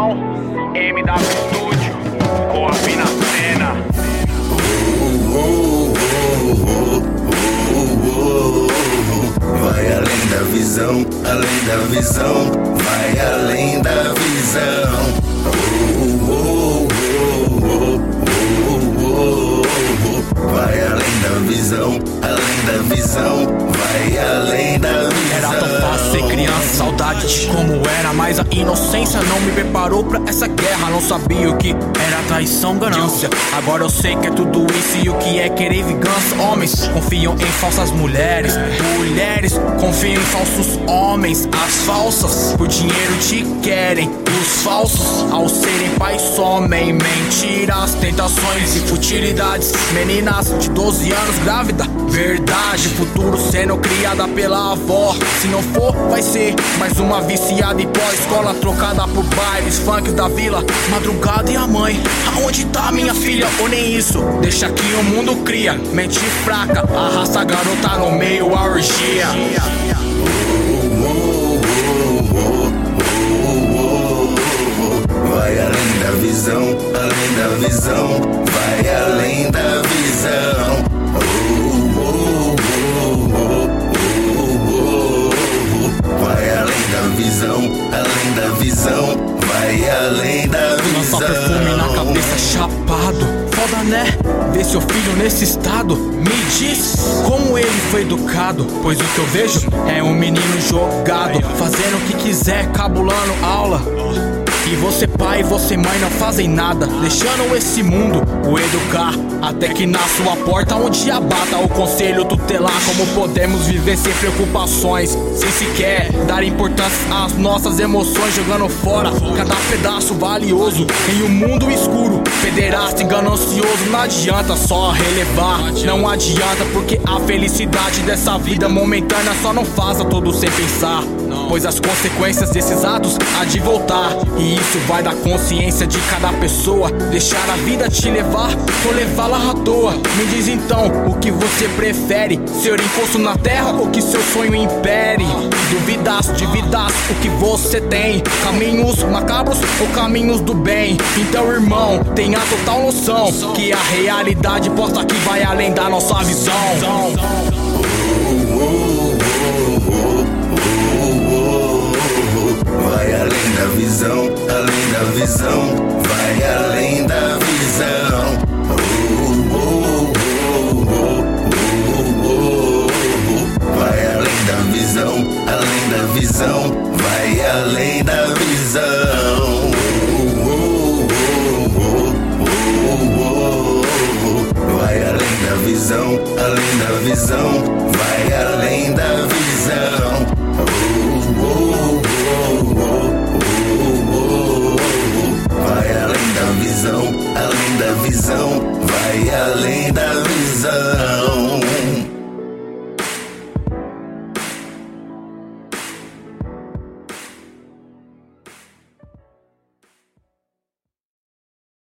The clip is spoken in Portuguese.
produção, MW Studio, Coab na cena. Vai além da visão, além da visão, vai além da visão. Vai além da visão, além da visão, vai além da visão. Era tão fácil ser criança, saudade de como era, mas a inocência não me preparou pra essa guerra. Não sabia o que era traição, ganância. Agora eu sei que é tudo isso e o que é querer vingança. Homens confiam em falsas mulheres, mulheres confiam em falsos homens. As falsas por dinheiro te querem, e os falsos ao serem pais somem. Mentiras, tentações e futilidades. Meninas de 12 anos grávida, verdade. Futuro sendo criada pela avó. Se não for, vai ser mais uma viciada e pós-escola trocada por bailes, funk da vila. Madrugada e a mãe, aonde tá minha filha? Ou nem isso, deixa que o mundo cria. Mente fraca, arrasta a garota no meio, a orgia. Vai além da visão, além da visão, vai além da visão. Vai além da visão, além da visão, vai além da visão. Lança perfume na cabeça, chapado. Foda, né? Ver seu filho nesse estado. Me diz como ele foi educado, pois o que eu vejo é um menino jogado, fazendo o que quiser, cabulando aula. E você pai e você mãe não fazem nada, deixando esse mundo o educar, até que na sua porta onde abata o conselho tutelar. Como podemos viver sem preocupações, sem sequer dar importância às nossas emoções, jogando fora cada pedaço valioso em um mundo escuro, pederasta e ganancioso. Não adianta só relevar, não adianta, porque a felicidade dessa vida momentânea só não faça tudo sem pensar, pois as consequências desses atos há de voltar. E isso vai da consciência de cada pessoa, deixar a vida te levar ou levá-la à toa. Me diz então, o que você prefere, ser encosto na terra ou que seu sonho impere? Duvidas, dividas o que você tem, caminhos macabros ou caminhos do bem? Então irmão, tenha total noção que a realidade posta aqui vai além da nossa visão. Vai além da visão, além da visão, vai além da visão. Vai além da visão, além da visão, vai além da visão. Vai além da visão, além da visão.